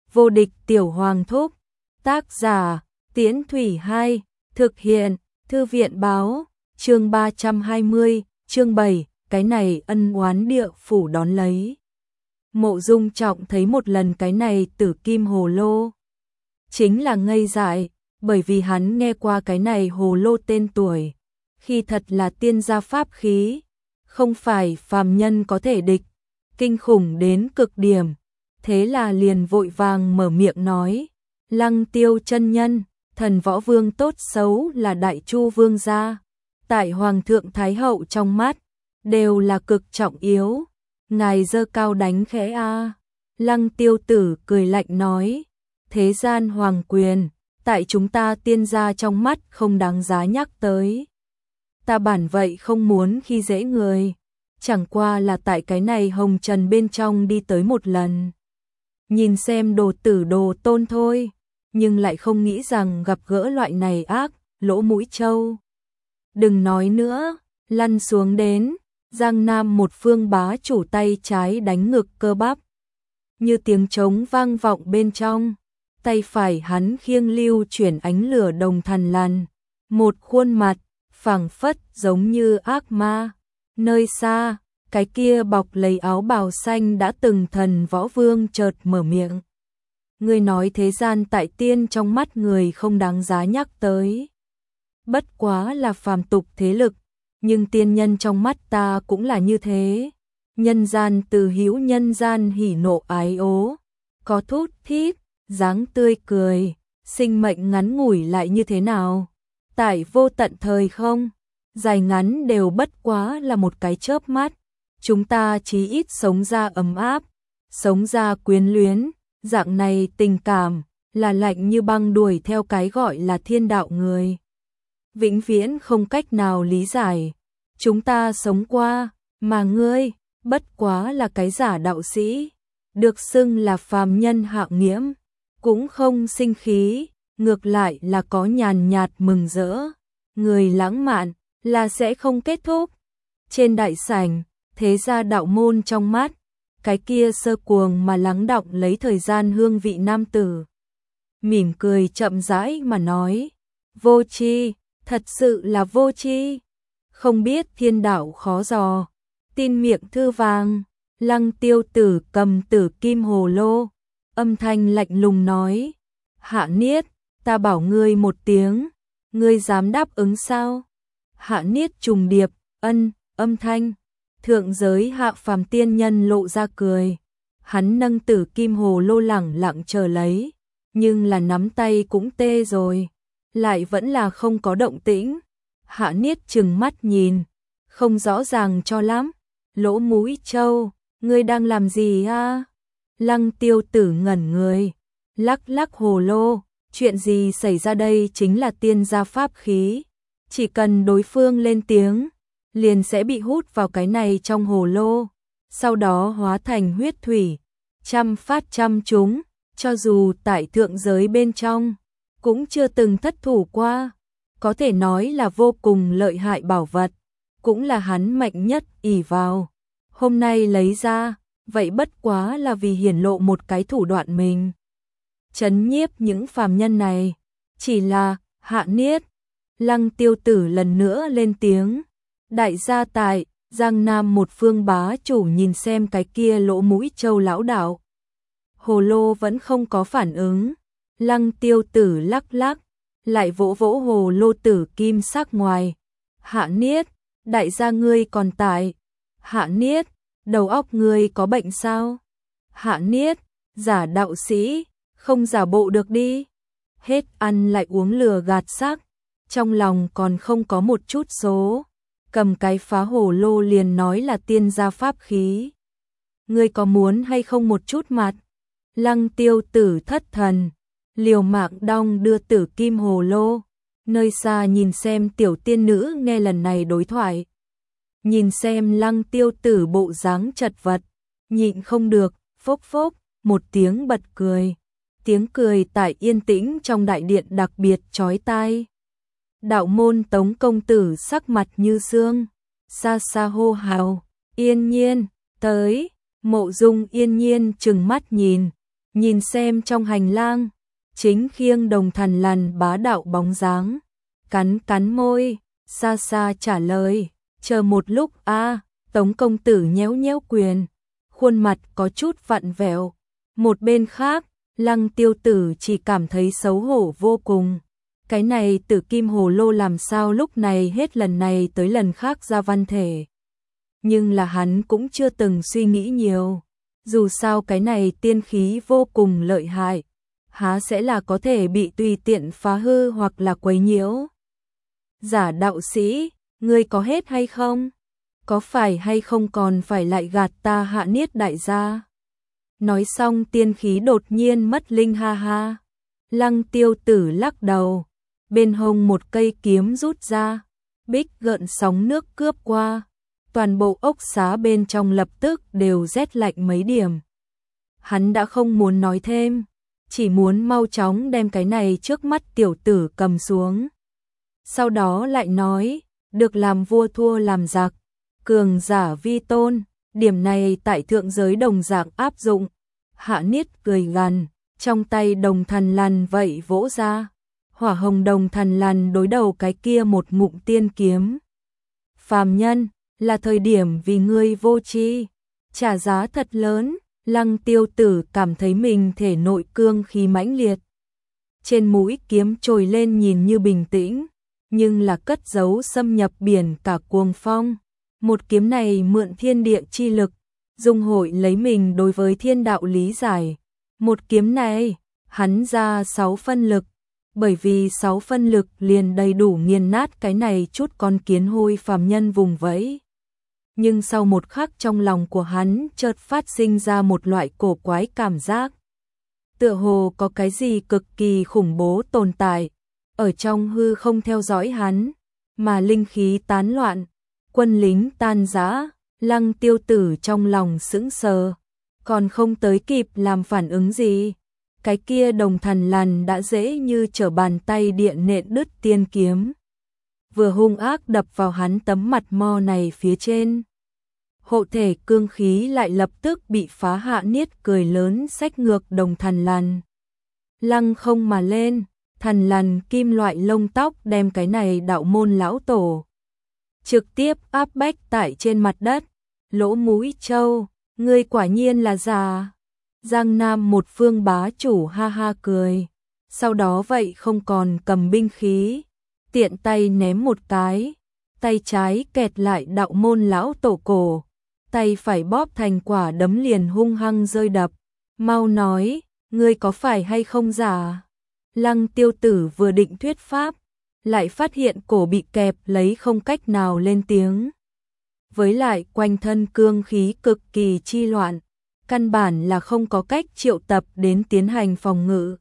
Vô địch tiểu hoàng thúc. Tác giả, Tiễn Thủy 2, thực hiện, Thư viện báo, chương 320, chương 7, cái này ân oán địa phủ đón lấy. Mộ Dung Trọng thấy một lần cái này tử kim hồ lô. Chính là ngây dại, bởi vì hắn nghe qua cái này hồ lô tên tuổi. Khi thật là tiên gia pháp khí, không phải phàm nhân có thể địch, kinh khủng đến cực điểm. Thế là liền vội vàng mở miệng nói, Lăng Tiêu chân nhân, thần võ vương tốt xấu là Đại Chu vương gia, tại Hoàng thượng Thái hậu trong mắt, đều là cực trọng yếu, ngài giơ cao đánh khẽ a. Lăng Tiêu tử cười lạnh nói, thế gian hoàng quyền, tại chúng ta tiên gia trong mắt không đáng giá nhắc tới. Ta bản vậy không muốn khi dễ người, chẳng qua là tại cái này hồng trần bên trong đi tới một lần. Nhìn xem đồ tử đồ tôn thôi, nhưng lại không nghĩ rằng gặp gỡ loại này ác, lỗ mũi trâu. Đừng nói nữa, lăn xuống đến, Giang Nam một phương bá chủ tay trái đánh ngực cơ bắp. Như tiếng trống vang vọng bên trong, tay phải hắn khiêng lưu chuyển ánh lửa đồng thần lằn, một khuôn mặt, phảng phất giống như ác ma. Nơi xa, cái kia bọc lấy áo bào xanh đã từng thần võ vương chợt mở miệng. Ngươi nói thế gian tại tiên trong mắt người không đáng giá nhắc tới. Bất quá là phàm tục thế lực, nhưng tiên nhân trong mắt ta cũng là như thế. Nhân gian từ hữu nhân gian hỉ nộ ái ố, có thút thít, dáng tươi cười, sinh mệnh ngắn ngủi lại như thế nào? Tại vô tận thời không, dài ngắn đều bất quá là một cái chớp mắt. Chúng ta chí ít sống ra ấm áp, sống ra quyến luyến, dạng này tình cảm, là lạnh như băng đuổi theo cái gọi là thiên đạo người. Vĩnh viễn không cách nào lý giải, chúng ta sống qua, mà ngươi, bất quá là cái giả đạo sĩ, được xưng là phàm nhân hạng nghiễm, cũng không sinh khí, ngược lại là có nhàn nhạt mừng rỡ. Người lãng mạn, là sẽ không kết thúc. Trên đại sảnh, thế gia đạo môn trong mắt, cái kia sơ cuồng mà lắng đọng lấy thời gian hương vị nam tử. Mỉm cười chậm rãi mà nói, vô tri, thật sự là vô tri. Không biết thiên đạo khó dò, tin miệng thư vàng. Lăng Tiêu tử cầm tử kim hồ lô, âm thanh lạnh lùng nói, Hạ Niết, ta bảo ngươi một tiếng, ngươi dám đáp ứng sao? Hạ Niết trùng điệp, âm thanh. Thượng giới hạ phàm tiên nhân lộ ra cười. Hắn nâng tử kim hồ lô lẳng lặng chờ lấy, nhưng là nắm tay cũng tê rồi, lại vẫn là không có động tĩnh. Hạ Niết trừng mắt nhìn, không rõ ràng cho lắm. Lỗ mũi trâu, ngươi đang làm gì a? Lăng Tiêu tử ngẩn người, lắc lắc hồ lô, chuyện gì xảy ra đây? Chính là tiên gia pháp khí, chỉ cần đối phương lên tiếng, liền sẽ bị hút vào cái này trong hồ lô, sau đó hóa thành huyết thủy, trăm phát trăm trúng, cho dù tại thượng giới bên trong, cũng chưa từng thất thủ qua, có thể nói là vô cùng lợi hại bảo vật, cũng là hắn mạnh nhất ỷ vào. Hôm nay lấy ra, vậy bất quá là vì hiển lộ một cái thủ đoạn mình. Trấn nhiếp những phàm nhân này, chỉ là, Hạ Niết. Lăng Tiêu tử lần nữa lên tiếng. Đại gia tại, Giang Nam một phương bá chủ nhìn xem cái kia lỗ mũi trâu lão đạo. Hồ lô vẫn không có phản ứng. Lăng Tiêu tử lắc lắc, lại vỗ vỗ hồ lô tử kim sắc ngoài. Hạ Niết, đại gia ngươi còn tại. Hạ Niết, đầu óc ngươi có bệnh sao? Hạ Niết, giả đạo sĩ, không giả bộ được đi. Hết ăn lại uống lừa gạt sắc, trong lòng còn không có một chút số. Cầm cái phá hồ lô liền nói là tiên gia pháp khí. Ngươi có muốn hay không một chút mặt? Lăng Tiêu tử thất thần, liều mạng đong đưa tử kim hồ lô. Nơi xa nhìn xem tiểu tiên nữ nghe lần này đối thoại. Nhìn xem Lăng Tiêu tử bộ dáng chật vật, nhịn không được, phốc phốc, một tiếng bật cười. Tiếng cười tại yên tĩnh trong đại điện đặc biệt chói tai. Đạo môn Tống công tử sắc mặt như sương, xa xa hô hào, Yên Nhiên, tới. Mộ Dung Yên Nhiên trừng mắt nhìn, Nhìn xem trong hành lang, chính khiêng Đồng Thần Lằn bá đạo bóng dáng, cắn cắn môi, xa xa trả lời, chờ một lúc a. Tống công tử nhéo nhéo quyền, khuôn mặt có chút vặn vẹo. Một bên khác, Lăng Tiêu Tử chỉ cảm thấy xấu hổ vô cùng. Cái này Tử Kim Hồ Lô làm sao lúc này hết lần này tới lần khác ra văn thể. Nhưng là hắn cũng chưa từng suy nghĩ nhiều. Dù sao cái này tiên khí vô cùng lợi hại, há sẽ là có thể bị tùy tiện phá hư hoặc là quấy nhiễu. Giả đạo sĩ, ngươi có hết hay không? Có phải hay không còn phải lại gạt ta Hạ Niết đại gia? Nói xong tiên khí đột nhiên mất linh ha ha. Lăng Tiêu Tử lắc đầu, bên hông một cây kiếm rút ra, bích gợn sóng nước cướp qua. Toàn bộ ốc xá bên trong lập tức đều rét lạnh mấy điểm. Hắn đã không muốn nói thêm, chỉ muốn mau chóng đem cái này trước mắt tiểu tử cầm xuống. Sau đó lại nói, được làm vua thua làm giặc, cường giả vi tôn, điểm này tại thượng giới đồng dạng áp dụng. Hạ Niết cười gằn, trong tay Đồng Thần Lằn vậy vỗ ra, hỏa hồng Đồng Thần Lằn đối đầu cái kia một ngụm tiên kiếm. Phàm nhân, là thời điểm vì ngươi vô tri, trả giá thật lớn. Lăng Tiêu Tử cảm thấy mình thể nội cương khí mãnh liệt. Trên mũi kiếm trồi lên nhìn như bình tĩnh, nhưng là cất giấu xâm nhập biển cả cuồng phong. Một kiếm này mượn thiên địa chi lực, dung hội lấy mình đối với thiên đạo lý giải. Một kiếm này, hắn ra 6 phân lực, bởi vì 6 phân lực liền đầy đủ nghiền nát cái này chút con kiến hôi phàm nhân vùng vẫy. Nhưng sau một khắc trong lòng của hắn chợt phát sinh ra một loại cổ quái cảm giác. Tựa hồ có cái gì cực kỳ khủng bố tồn tại, ở trong hư không theo dõi hắn, mà linh khí tán loạn, quân lính tan rã. Lăng Tiêu Tử trong lòng sững sờ, còn không tới kịp làm phản ứng gì. Cái kia Đồng Thần Lằn đã dễ như trở bàn tay điện nện đứt tiên kiếm, vừa hung ác đập vào hắn tấm mặt mo này phía trên. Hộ thể cương khí lại lập tức bị phá. Hạ Niết cười lớn xách ngược Đồng Thần Lằn. Lăng không mà lên, thần lằn kim loại lông tóc đem cái này đạo môn lão tổ trực tiếp áp bách tại trên mặt đất. Lỗ mũi trâu, ngươi quả nhiên là già. Giang Nam một phương bá chủ ha ha cười, sau đó vậy không còn cầm binh khí, tiện tay ném một cái, tay trái kẹt lại đạo môn lão tổ cổ, tay phải bóp thành quả đấm liền hung hăng rơi đập. Mau nói, ngươi có phải hay không giả? Lăng Tiêu Tử vừa định thuyết pháp, lại phát hiện cổ bị kẹp lấy không cách nào lên tiếng. Với lại quanh thân cương khí cực kỳ chi loạn, căn bản là không có cách triệu tập đến tiến hành phòng ngự.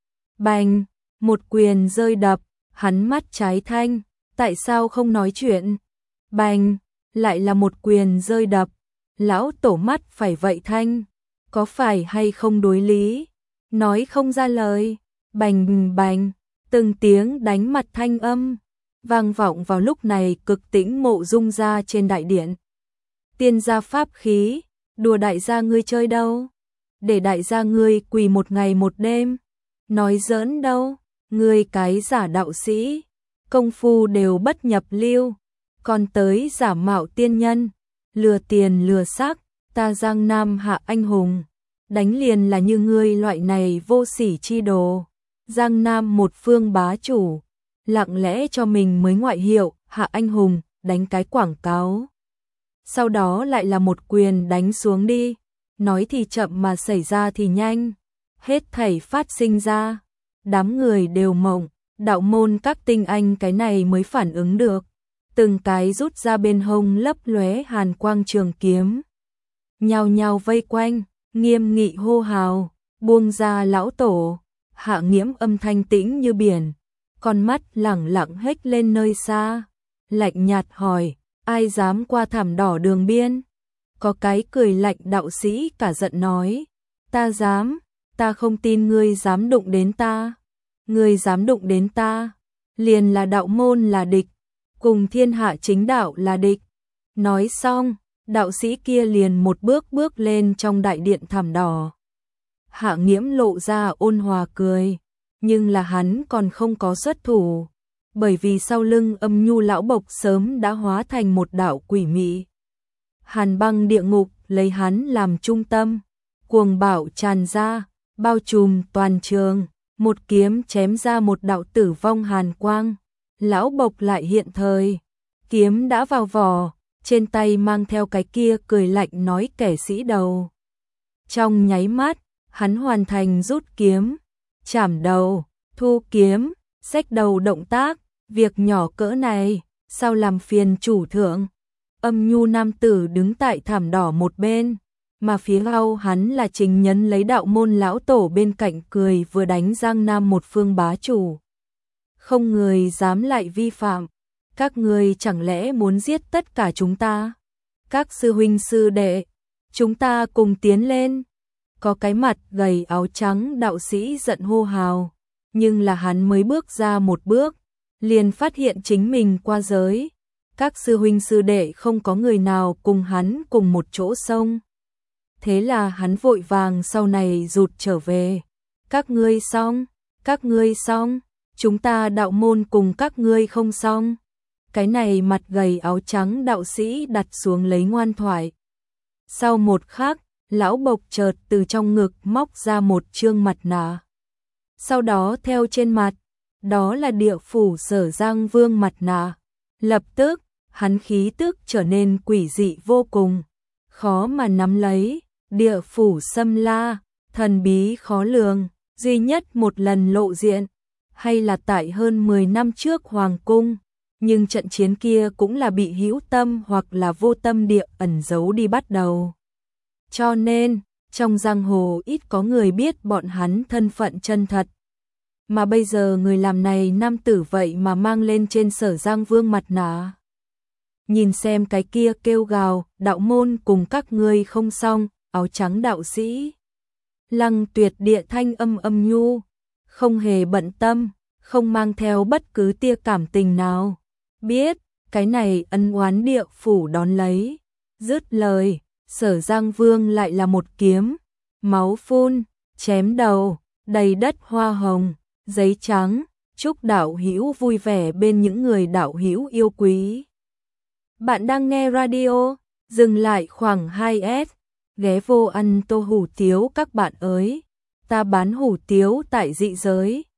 Bành, một quyền rơi đập, hắn mắt trái thanh, tại sao không nói chuyện? Bành, lại là một quyền rơi đập, lão tổ mắt phải vậy thanh, có phải hay không đối lý? Nói không ra lời. Bành bành, từng tiếng đánh mặt thanh âm vang vọng vào lúc này cực tĩnh mộ dung ra trên đại điện. Tiên gia pháp khí, đùa đại gia ngươi chơi đâu? Để đại gia ngươi quỳ một ngày một đêm? Nói giỡn đâu, ngươi cái giả đạo sĩ, công phu đều bất nhập lưu, còn tới giả mạo tiên nhân, lừa tiền lừa xác, ta Giang Nam hạ anh hùng, đánh liền là như ngươi loại này vô sỉ chi đồ. Giang Nam một phương bá chủ, lặng lẽ cho mình mới ngoại hiệu hạ anh hùng, đánh cái quảng cáo. Sau đó lại là một quyền đánh xuống đi, nói thì chậm mà xảy ra thì nhanh, hết thảy phát sinh ra. Đám người đều mộng, đạo môn các tinh anh cái này mới phản ứng được, từng cái rút ra bên hông lấp lóe hàn quang trường kiếm, nhao nhao vây quanh, nghiêm nghị hô hào, buông ra lão tổ. Hạ Nghiễm âm thanh tĩnh như biển, con mắt lẳng lặng hếch lên nơi xa, lạnh nhạt hỏi, ai dám qua thảm đỏ đường biên? Có cái cười lạnh đạo sĩ cả giận nói, ta dám, ta không tin ngươi dám đụng đến ta. Ngươi dám đụng đến ta, liền là đạo môn là địch, cùng thiên hạ chính đạo là địch. Nói xong, đạo sĩ kia liền một bước bước lên trong đại điện thảm đỏ. Hạ Nghiễm lộ ra ôn hòa cười, nhưng là hắn còn không có xuất thủ, bởi vì sau lưng Âm Nhu lão bộc sớm đã hóa thành một đạo quỷ mị. Hàn băng địa ngục lấy hắn làm trung tâm, cuồng bạo tràn ra, bao trùm toàn trường, một kiếm chém ra một đạo tử vong hàn quang. Lão bộc lại hiện thời, kiếm đã vào vỏ, trên tay mang theo cái kia cười lạnh nói kẻ sĩ đầu. Trong nháy mắt, hắn hoàn thành rút kiếm, chảm đầu, thu kiếm, xách đầu động tác, việc nhỏ cỡ này, sao làm phiền chủ thượng. Âm Nhu nam tử đứng tại thảm đỏ một bên, mà phía sau hắn là Trình Nhân lấy đạo môn lão tổ bên cạnh cười vừa đánh Giang Nam một phương bá chủ. Không người dám lại vi phạm, các người chẳng lẽ muốn giết tất cả chúng ta? Các sư huynh sư đệ, chúng ta cùng tiến lên. Có cái mặt gầy áo trắng đạo sĩ giận hô hào, nhưng là hắn mới bước ra một bước, liền phát hiện chính mình qua giới. Các sư huynh sư đệ không có người nào cùng hắn cùng một chỗ xông. Thế là hắn vội vàng sau này rụt trở về. Các ngươi xong, chúng ta đạo môn cùng các ngươi không xong. Cái này mặt gầy áo trắng đạo sĩ đặt xuống lấy ngoan thoại. Sau một khắc, lão bộc chợt từ trong ngực móc ra một trương mặt nạ. Sau đó theo trên mặt, đó là địa phủ Sở Giang Vương mặt nạ. Lập tức, hắn khí tức trở nên quỷ dị vô cùng, khó mà nắm lấy. Địa phủ Xâm La, thần bí khó lường, duy nhất một lần lộ diện, hay là tại hơn 10 năm trước Hoàng Cung, nhưng trận chiến kia cũng là bị hữu tâm hoặc là vô tâm địa ẩn giấu đi bắt đầu. Cho nên, trong giang hồ ít có người biết bọn hắn thân phận chân thật. Mà bây giờ người làm này nam tử vậy mà mang lên trên Sở Giang Vương mặt nạ. Nhìn xem cái kia kêu gào, đạo môn cùng các ngươi không xong, áo trắng đạo sĩ. Lăng Tuyệt địa thanh âm nhu, không hề bận tâm, không mang theo bất cứ tia cảm tình nào. Biết, cái này ân oán địa phủ đón lấy. Dứt lời, Sở Giang Vương lại là một kiếm, máu phun, chém đầu, đầy đất hoa hồng, giấy trắng, chúc đạo hữu vui vẻ bên những người đạo hữu yêu quý. Bạn đang nghe radio, dừng lại khoảng 2S, ghé vô ăn tô hủ tiếu các bạn ơi. Ta bán hủ tiếu tại dị giới,